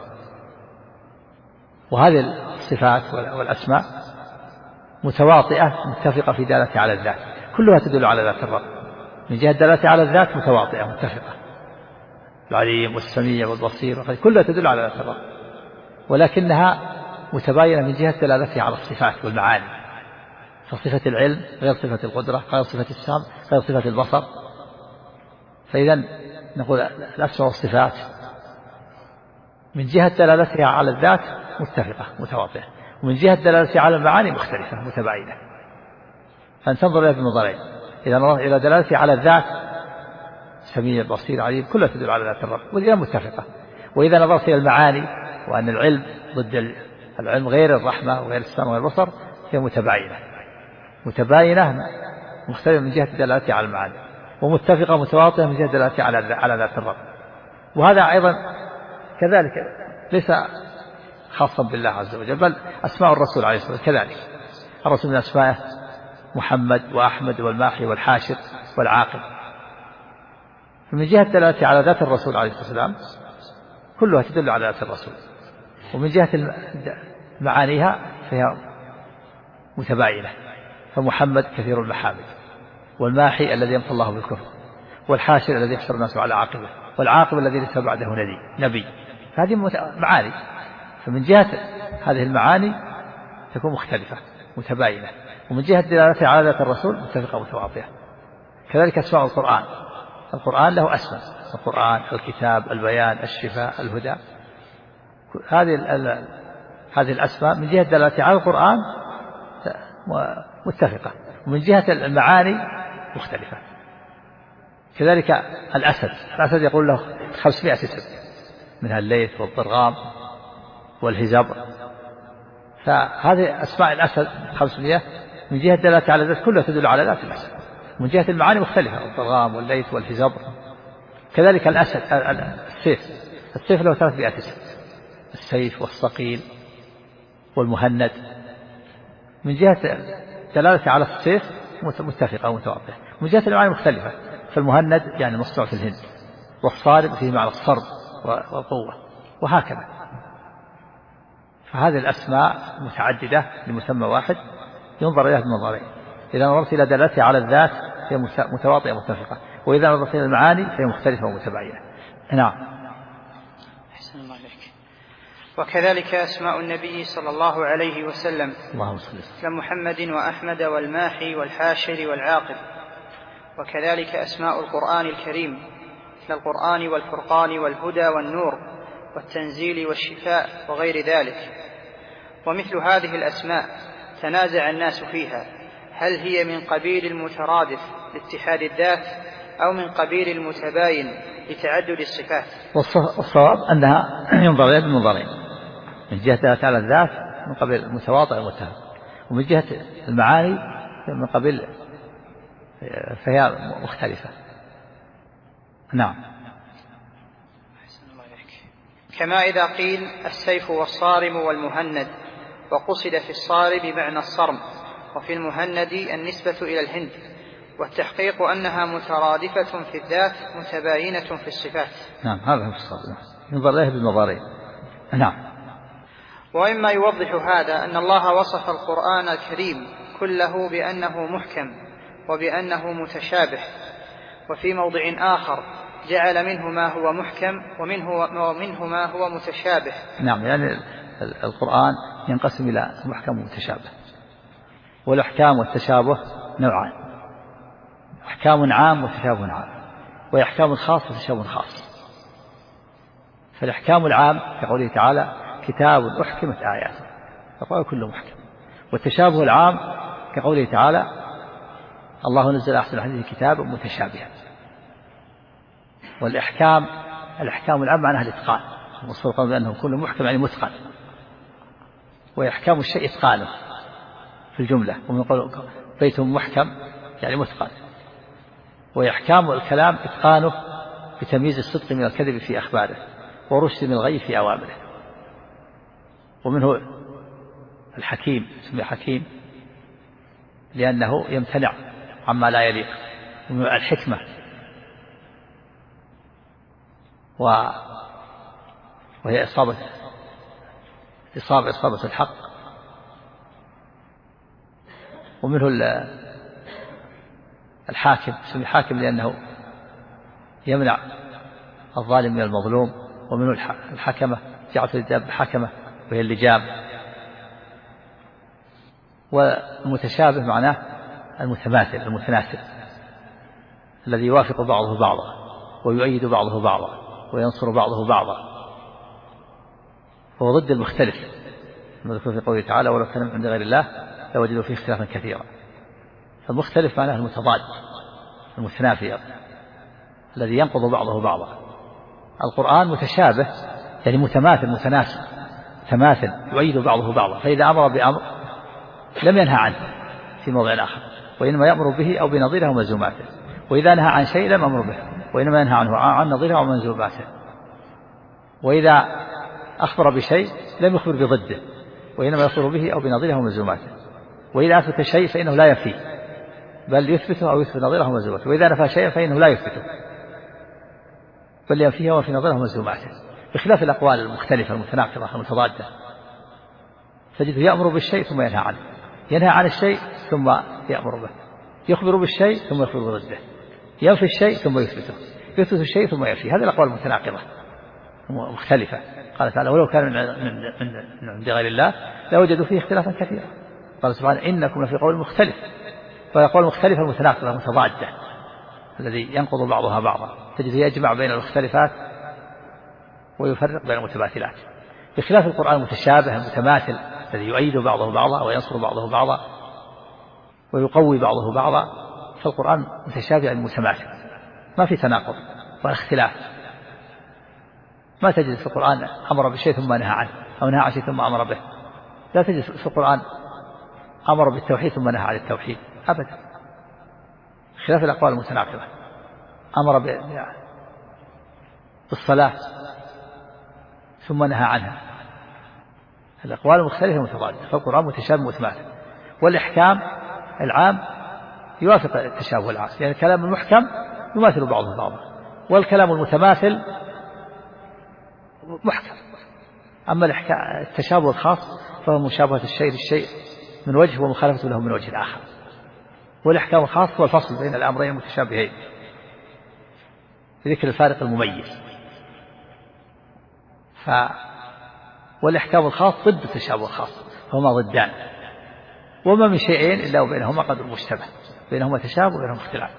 وهذه الصفات والأسماء متواطئة متفقة في دلالتها على الذات، كلها تدل على ذات الرب من جهة دلالتها على الذات، متواطئة متفقة، العليم والسميع والبصير كلها تدل على ذات الرب، ولكنها متباينة من جهة دلالتها على الصفات والمعاني، فصفة العلم غير صفة القدرة، غير صفة السمع، غير صفة البصر. فإذا نقول الأسماء والصفات من جهة دلالتها على الذات متفقة متواطئة، ومن جهة دلالتها على المعاني مختلفة متباينة. فأن تنظر إلى بنظرين: إذا نظرت إلى دلالتها على الذات سميع بصير عليم كلها تدل على ذات الرب وهي متفقة، وإذا نظرت إلى المعاني وأن العلم ضد العلم غير الرحمة وغير السمع وغير البصر هي متباينة مختلفة من جهة دلالتها على المعاني، ومتفقة متواطئة من جهة دلالتها على ذات الرب. وهذا أيضا كذلك ليس خاصا بالله عز وجل، بل أسماء الرسول عليه الصلاة والسلام كذلك. الرسول من أسمائه محمد وأحمد والماحي والحاشر والعاقب، فمن جهة دلالتها على ذات الرسول عليه الصلاة والسلام كلها تدل على ذات الرسول. ومن جهة معانيها فهي متباينة. فمحمد كثير المحامد، والماحي الذي يمحو الله بالكفر، والحاشر الذي يحشر الناس على عاقبه، والعاقب الذي ليس بعده نبي. هذه معاني، فمن جهة هذه المعاني تكون مختلفة متباينة، ومن جهة دلالتها على ذات الرسول متفقة متواطئة. كذلك أسماء القرآن له أسماء: القرآن، الكتاب، البيان، الشفاء، الهدى. هذه الأسماء من جهة دلالتها على القرآن متفقة، ومن جهة المعاني مختلفة. كذلك الأسد يقول له 500 اسم، منها الليث والضرغام والهزبر. فهذه أسماء الأسد 500 من جهة دلالتها على ذات كلها تدل على ذات الأسد، من جهة المعاني مختلفة: الضرغام والليث والهزبر. كذلك السيف له 300 اسم: السيف والصقيل والمهند. من جهة دلالتها على السيف متفقة ومتواطئة، من جهة المعاني مختلفة. فالمهند يعني مصنوع في الهند، والصارم فيه معنى الصرب والقوة، وهكذا. فهذه الأسماء متعددة لمسمى واحد ينظر إليها بنظرين: إذا نظرت إلى دلالتها على الذات فهي متواطئة متفقة، وإذا نظرت إلى المعاني فهي مختلفة ومتباينة. نعم. أحسن الله إليك. وكذلك أسماء النبي صلى الله عليه وسلم مثل محمد وأحمد والماحي والحاشر والعاقب. وكذلك أسماء القرآن الكريم مثل القرآن والفرقان والهدى والنور والتنزيل والشفاء وغير ذلك. ومثل هذه الأسماء تنازع الناس فيها: هل هي من قبيل المترادف لاتحاد الذات أو من قبيل المتباين لتعدد الصفات؟ والصواب أنها ينظر إليها بنظرين: من جهة دلالتها على الذات من قبيل المتواطئ والمتهم، ومن جهة المعاني من قبيل فهي مختلفة. نعم. كما إذا قيل السيف والصارم والمهند، وقصد في الصارم بمعنى الصرم، وفي المهند النسبة إلى الهند، والتحقيق أنها مترادفة في الذات متباينة في الصفات. نعم، هذا هو الصواب، ينظر إليه بالنظرين. نعم. وإما يوضح هذا أن الله وصف القرآن الكريم كله بأنه محكم وبأنه متشابه، وفي موضع آخر جعل منه ما هو محكم ومنه ما هو متشابه. نعم، يعني القرآن ينقسم إلى محكم ومتشابه، والأحكام والتشابه نوعان: أحكام عام وتشابه عام، وأحكام خاص وتشابه خاص. فالأحكام العام كقوله تعالى: كتاب أحكمت آياته، فقال كله محكم. والتشابه العام كقوله تعالى: الله نزل أحسن الحديث كتابا متشابها. والأحكام العام معناها الإتقان، والصدق بأنه كله محكم يعني متقن، وإحكام الشيء إتقانه في الجملة، ومن قول بيت محكم يعني متقن. وإحكام الكلام إتقانه بتمييز الصدق من الكذب في أخباره، ورشد من الغي في أوامره. ومنه الحكيم، اسمه حكيم لأنه يمتنع عما لا يليق. ومن الحكمة وهي إصابة الحق. ومنه الحاكم، اسمه حاكم لأنه يمنع الظالم من المظلوم. ومنه الحكمة، جعلت الدابة حكمة وهي اللجام. والمتشابه معناه المتماثل المتناسب، الذي يوافق بعضه بعضا ويؤيد بعضه بعضا وينصر بعضه بعضا، هو ضد المختلف. نذكر في قوله تعالى: ولو كان من عند غير الله لوجدوا فيه اختلافا كثيرا. فالمختلف معناه المتضاد المتنافي الذي ينقض بعضه بعضا. القرآن متشابه يعني متماثل متناسب، تماثل يؤيد بعضه بعضا. فإذا أمر بأمر لم ينهى عنه في موضع آخر، وإنما يأمر به أو بنظيره وملزوماته. وإذا نهى عن شيء لم أمر به، وإنما ينهى عنه عن نظيره وملزوماته. وإذا أخبر بشيء لم يخبر بضده، وإنما يخبر به أو بنظيره وملزوماته. وإذا أثبت شيء فإنه لا ينفيه، بل يثبته أو يثبت نظيره وملزوماته. وإذا نفى شيئا فإنه لا يثبته، بل ينفيه وفي نظيره وملزوماته. بخلاف الأقوال المختلفة المتناقضة المتضادة، تجده يأمر بالشيء ثم ينهى عنه، ينهى عن الشيء ثم يأمر به، يخبر بالشيء ثم يخبر ضده، ينفي الشيء ثم يثبته، يثبت الشيء ثم ينفيه. هذه الأقوال المتناقضة مختلفة. قال تعالى ولو كان من عند غير الله لوجدوا فيه اختلافا كثيرا. قال سبحانه إنكم لفي قول مختلف. فالأقوال المختلفة المتناقضة المتضادة الذي ينقض بعضها بعضا، تجد يجمع بين المختلفات ويفرق بين المتماثلات، بخلاف القرآن المتشابه المتماثل الذي يؤيد بعضه بعضا وينصر بعضه بعضا ويقوي بعضه بعضا. فالقرآن متشابه يعني متماثل، ما في تناقض ولا اختلاف. ما تجد في القرآن أمر بشيء ثم نهى عنه، أو نهى عن شيء ثم أمر به. لا تجد في القرآن أمر بالتوحيد ثم نهى عن التوحيد أبدا، خلاف الأقوال المتناقضة. أمر بالصلاة ثم نهى عنها. الأقوال المختلفة متضادة، فالقرآن متشابه متماثل. والإحكام العام يوافق التشابه العام، يعني الكلام المحكم يماثل بعضه بعضا، والكلام المتماثل محكم. أما التشابه الخاص فهو مشابهة الشيء للشيء من وجه ومخالفته له من وجه آخر. والإحكام الخاص هو الفصل بين الأمرين المتشابهين بذكر الفارق المميز. والإحكام الخاص ضد التشابه الخاص، فهما ضدان، وما من شيئين إلا وبينهما قدر مشتبه، بينهما تشابه وبينهما اختلاف.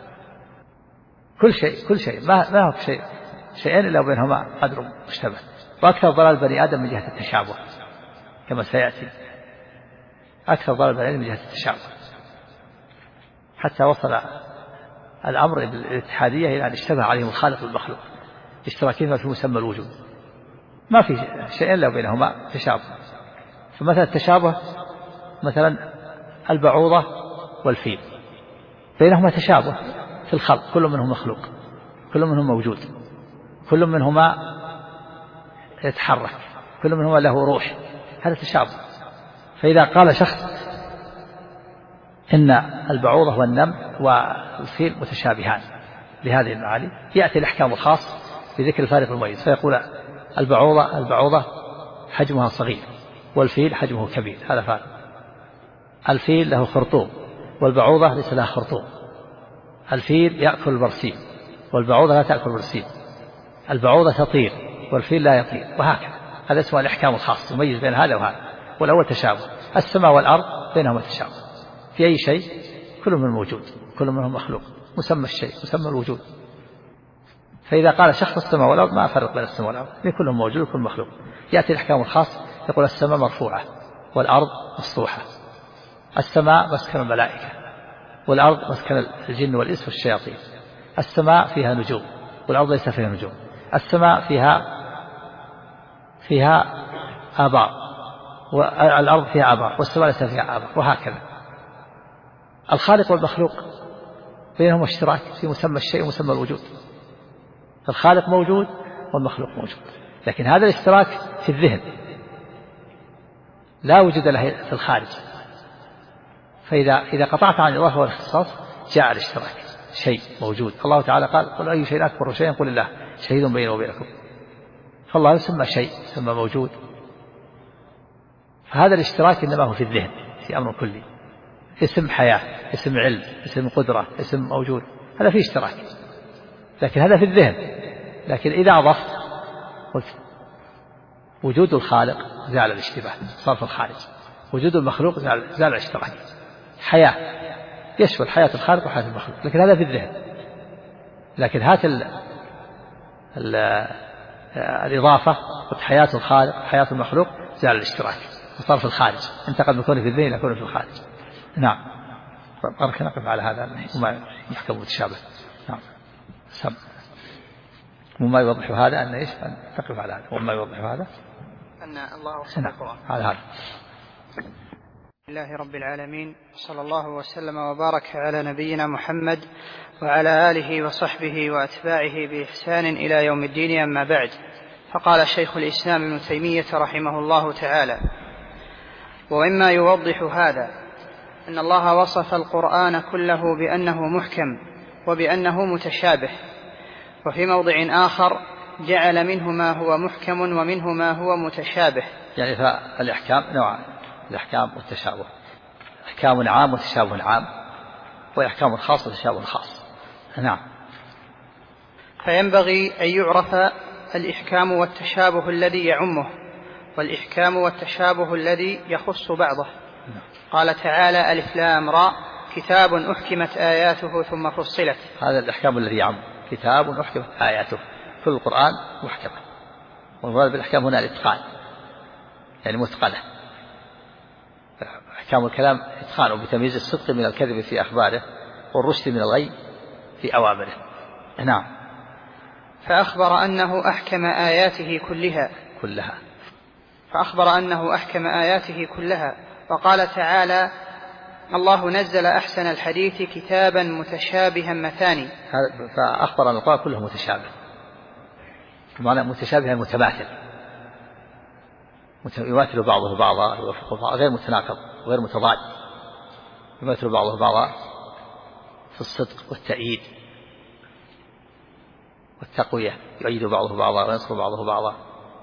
كل شيء ما هو شيئين إلا وبينهما قدر مشتبه. وأكثر ضلال بني آدم من جهة التشابه كما سيأتي، أكثر ضلال بني آدم من جهة التشابه، حتى وصل الأمر الاتحادية إلى أن اشتبه عليهم الخالق والمخلوق اشتراكين في مسمى الوجود. ما في شيئين إلا وبينهما تشابه. فمثلا التشابه مثلا البعوضة والفيل بينهما تشابه في الخلق، كل منهم مخلوق، كل منهم موجود، كل منهما يتحرك، كل منهما له روح، هذا تشابه. فإذا قال شخص إن البعوضة والنمل والفيل متشابهان بهذه المعاني، يأتي الإحكام الخاص بذكر الفارق المميز، فيقول البعوضة حجمها صغير والفيل حجمه كبير، هذا فارق. الفيل له خرطوم والبعوضة ليس لها خرطوم. الفيل يأكل البرسيم والبعوضة لا تأكل البرسيم. البعوضة تطير والفيل لا يطير، وهكذا. هذا اسمه الإحكام الخاص يميز بين هذا وهذا. والأول تشابه. السماء والأرض بينهما تشابه في أي شيء، كل من موجود، كل منهم مخلوق، مسمى الشيء مسمى الوجود. فإذا قال شخص السماء والأرض ما فرق بين السماء والأرض، كلهم موجود وكل مخلوق. يأتي الإحكام الخاص يقول السماء مرفوعة والأرض مسطوحة. السماء مسكن الملائكة والأرض مسكن الجن والإنس والشياطين. السماء فيها نجوم والأرض ليس فيها نجوم. السماء فيها آبار والأرض فيها آبار والسماء ليس فيها آبار، وهكذا. الخالق والمخلوق بينهما اشتراك في مسمى الشيء ومسمى الوجود. الخالق موجود والمخلوق موجود، لكن هذا الاشتراك في الذهن لا وجود له في الخارج. فإذا قطعت عن الإضافة والاختصاص جاء الاشتراك، شيء موجود. الله تعالى قال قل أي شيء أكبر شيء قل الله شهيد بيني وبينكم. فالله يسمى شيء يسمى موجود. فهذا الاشتراك إنما هو في الذهن، في أمر كلي. اسم حياة، اسم علم، اسم قدرة، اسم موجود، هذا فيه اشتراك، لكن هذا في الذهن. لكن إذا أضفت قلت وجود الخالق زال الاشتباه صار في الخارج، وجود المخلوق زال الاشتراك. حياة يشمل حياة الخالق وحياة المخلوق، لكن هذا في الذهن. لكن هات الإضافة حياة الخالق حياة المخلوق زال الاشتراك وصار في الخارج، انتقل من كونه في الذهن إلى كونه في الخارج. نعم. بارك نقف على هذا وما يحكم متشابه. نعم. وما يوضح هذا أن إيش تقف على هذا، وما يوضح هذا أن الله وصف القرآن. على هذا. لله رب العالمين، صلى الله وسلم وبارك على نبينا محمد وعلى آله وصحبه وأتباعه بإحسان إلى يوم الدين، أما بعد. فقال شيخ الإسلام ابن تيمية رحمه الله تعالى: ومما يوضح هذا أن الله وصف القرآن كله بأنه محكم وبأنه متشابه. وفي موضع آخر جعل منه ما هو محكم ومنه ما هو متشابه. يعني فالإحكام نوعان: الإحكام والتشابه، إحكام عام وتشابه عام، وإحكام خاص وتشابه خاص. نعم. فينبغي أن يعرف الإحكام والتشابه الذي يعمه، والإحكام والتشابه الذي يخص بعضه. قال تعالى: ألف لام راء كتاب أحكمت آياته ثم فصلت. هذا الإحكام الذي يعم، كتاب أحكمت آياته، كل القرآن محكمة. والمراد بالإحكام هنا الإتقان، يعني متقنة. إحكام الكلام إتقانه بتمييز الصدق من الكذب في أخباره، والرشد من الغي في أوامره. نعم. فأخبر أنه أحكم آياته كلها. فأخبر أنه أحكم آياته كلها. وقال تعالى: الله نزل أحسن الحديث كتابا متشابها مثاني. فأخبر أن القرآن كله متشابه. معنى متشابه متماثل، يماثل بعضه بعضا، غير متناقض غير متضاد، يماثل بعضه بعضا في الصدق والتأييد والتقوية، يؤيد بعضه بعضا وينصر بعضه بعضا.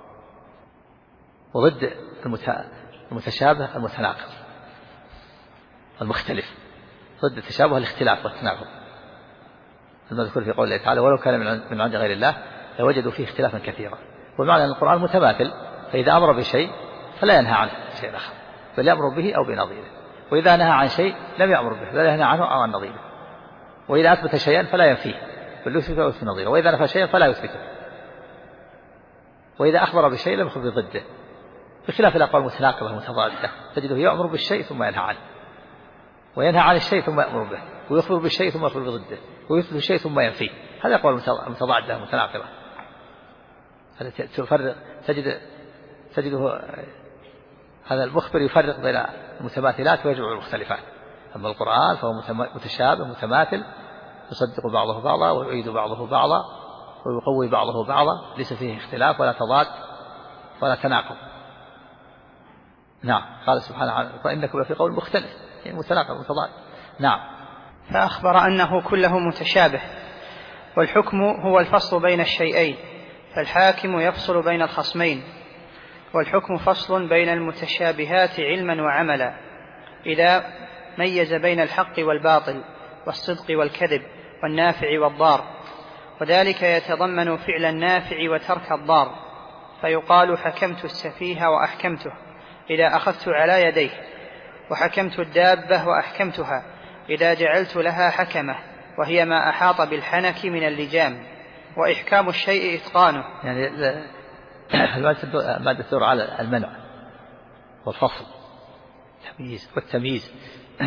وضد المتشابه المتناقض المختلف، ضد التشابه الاختلاف والتناقض المذكور في قوله تعالى: ولو كان من عند غير الله لوجدوا فيه اختلافا كثيرا. والمعنى أن القرآن متماثل، فإذا أمر بشيء فلا ينهى عنه شيء آخر، بل يأمر به أو بنظيره، وإذا نهى عن شيء لم يأمر به بل ينهى عنه أو عن نظيره، وإذا أثبت شيئا فلا ينفيه بل يثبته أو يثبت نظيره، وإذا نفى شيئا فلا يثبته، وإذا أخبر بشيء لم يخبر بضده، بخلاف الأقوال المتناقضة المتضادة تجده يأمر بالشيء ثم ينهى عنه، وينهى عن الشيء ثم يأمر به، ويخبر بالشيء ثم يخبر بضده، ويثبت الشيء ثم ينفيه. هذه أقوال متضادة متناقضة. تجده هذا المخبر يفرق بين المتماثلات ويجمع المختلفات. أما القرآن فهو متشابه متماثل، يصدق بعضه بعضا ويؤيد بعضه بعضا ويقوي بعضه بعضا، ليس فيه اختلاف ولا تضاد ولا تناقض. نعم. قال سبحانه: فإنكم لفي قول مختلف، يعني متناقض متضاد. نعم. فأخبر أنه كله متشابه. والحكم هو الفصل بين الشيئين، فالحاكم يفصل بين الخصمين. والحكم فصل بين المتشابهات علما وعملا، إذا ميز بين الحق والباطل والصدق والكذب والنافع والضار، وذلك يتضمن فعل النافع وترك الضار. فيقال: حكمت السفيه وأحكمته إذا أخذت على يديه، وحكمت الدابة وأحكمتها إذا جعلت لها حكمة، وهي ما أحاط بالحنك من اللجام. وإحكام الشيء إتقانه، يعني المادة تدور على المنع والفصل والتمييز.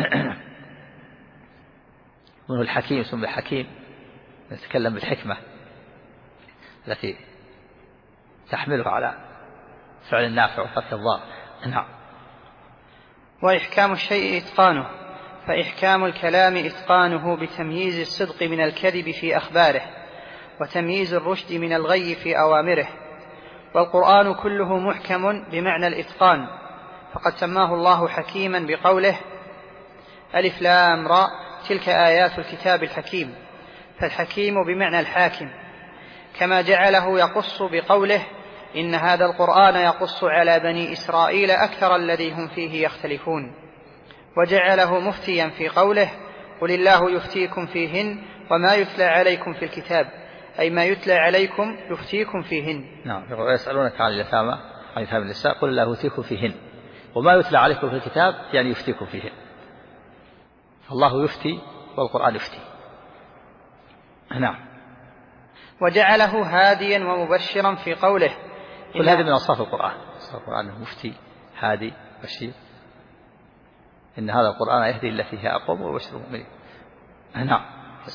منه الحكيم ثم الحكيم يتكلم بالحكمة التي تحمله على فعل النافع وترك الضار. نعم. وإحكام الشيء إتقانه، فإحكام الكلام إتقانه بتمييز الصدق من الكذب في أخباره، وتمييز الرشد من الغي في أوامره. والقرآن كله محكم بمعنى الإتقان، فقد سماه الله حكيما بقوله: ألف لام راء تلك آيات الكتاب الحكيم. فالحكيم بمعنى الحاكم، كما جعله يقص بقوله: إن هذا القرآن يقص على بني إسرائيل أكثر الذي هم فيه يختلفون. وجعله مفتيا في قوله: قل الله يفتيكم فيهن وما يتلى عليكم في الكتاب، أي ما يتلى عليكم يفتيكم فيهن. نعم. يسألونك عن اليتامى عن يتامى النساء قل الله يفتيكم فيهن وما يتلى عليكم في الكتاب، يعني يفتيكم فيهن. الله يفتي والقرآن يفتي. نعم. وجعله هاديا ومبشرا في قوله: كل هذه من أوصاف القرآن. القرآن مفتي هادي بشير، إن هذا القرآن يهدي التي هي أقوم ويبشر المؤمنين. نعم.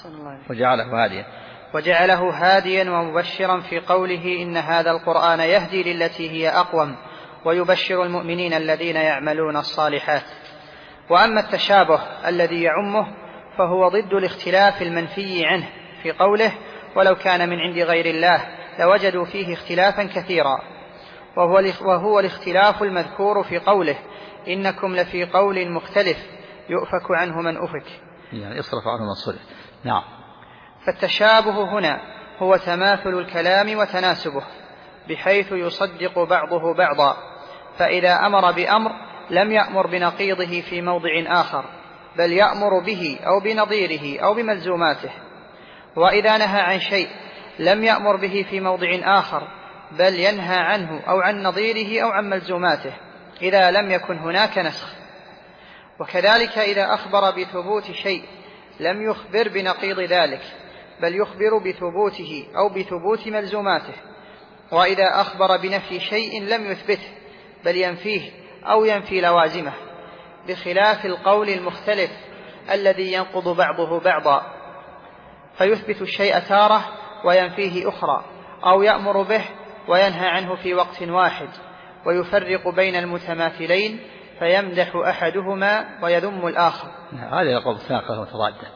وجعله هاديا ومبشرا في قوله: إن هذا القرآن يهدي للتي هي أقوم ويبشر المؤمنين الذين يعملون الصالحات. وأما التشابه الذي يعمه فهو ضد الاختلاف المنفي عنه في قوله: ولو كان من عند غير الله لوجدوا فيه اختلافا كثيرا، وهو الاختلاف المذكور في قوله: إنكم لفي قول مختلف يؤفك عنه من أفك، يعني يصرف عنه من صرف. نعم. فالتشابه هنا هو تماثل الكلام وتناسبه، بحيث يصدق بعضه بعضا، فإذا أمر بأمر لم يأمر بنقيضه في موضع آخر، بل يأمر به أو بنظيره أو بملزوماته. وإذا نهى عن شيء لم يأمر به في موضع آخر، بل ينهى عنه أو عن نظيره أو عن ملزوماته إذا لم يكن هناك نسخ. وكذلك إذا أخبر بثبوت شيء لم يخبر بنقيض ذلك، بل يخبر بثبوته أو بثبوت ملزوماته. وإذا أخبر بنفي شيء لم يثبته، بل ينفيه أو ينفي لوازمه، بخلاف القول المختلف الذي ينقض بعضه بعضا، فيثبت الشيء تارة وينفيه أخرى، أو يأمر به وينهى عنه في وقت واحد، ويفرق بين المتماثلين فيمدح أحدهما ويذم الآخر. هذا يقول متناقضة متضادة،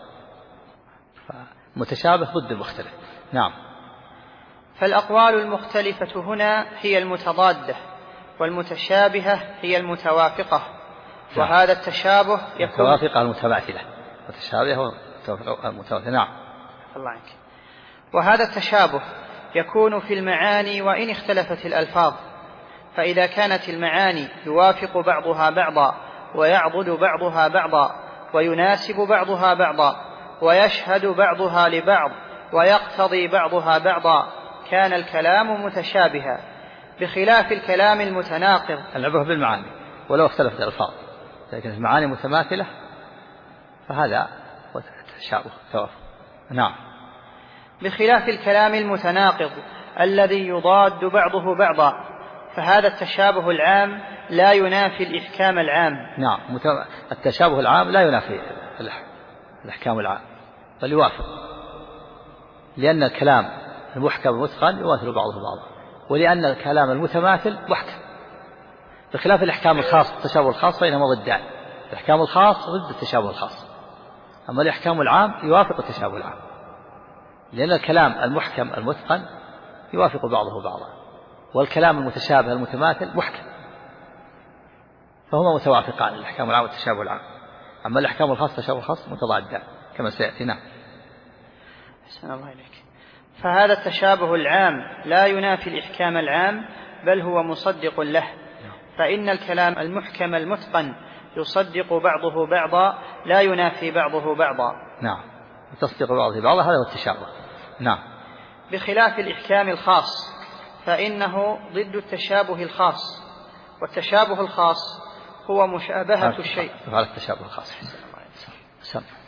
متشابه ضد المختلف. نعم. فالأقوال المختلفة هنا هي المتضادة، والمتشابهة هي المتوافقة. وهذا التشابه يكون المتوافقة المتماثلة، متشابهة المتوافقة. نعم. الله عنك. وهذا التشابه يكون في المعاني وإن اختلفت الألفاظ، فإذا كانت المعاني يوافق بعضها بعضا، ويعضد بعضها بعضا، ويناسب بعضها بعضا، ويشهد بعضها لبعض، ويقتضي بعضها بعضا، كان الكلام متشابها، بخلاف الكلام المتناقض. العبرة بالمعاني ولو اختلفت الألفاظ، لكن المعاني متماثلة فهذا هو التشابه توافق. نعم. بخلاف الكلام المتناقض الذي يضاد بعضه بعضا، فهذا التشابه العام لا ينافي الإحكام العام. نعم. التشابه العام لا ينافي الإحكام العام، بل يوافق، لأن الكلام المحكم المتقن يوافق بعضه بعضا، ولأن الكلام المتماثل محكم، بخلاف الإحكام الخاص. التشابه الخاص بينهما ضدان، الإحكام الخاص ضد التشابه الخاص، أما الإحكام العام يوافق التشابه العام، لأن الكلام المحكم المتقن يوافق بعضه بعضا، والكلام المتشابه المتماثل محكم، فهما متوافقان، الإحكام العام والتشابه العام. أما الإحكام الخاص والتشابه الخاص متضادان كما سيأتينا. أحسن الله إليك. فهذا التشابه العام لا ينافي الإحكام العام، بل هو مصدق له، فإن الكلام المحكم المتقن يصدق بعضه بعضا، لا ينافي بعضه بعضا. نعم. تصدق بعضه بعضا، هذا هو التشابه. نعم. بخلاف الإحكام الخاص فإنه ضد التشابه الخاص، والتشابه الخاص هو مشابهة الشيء. هذا التشابه الخاص.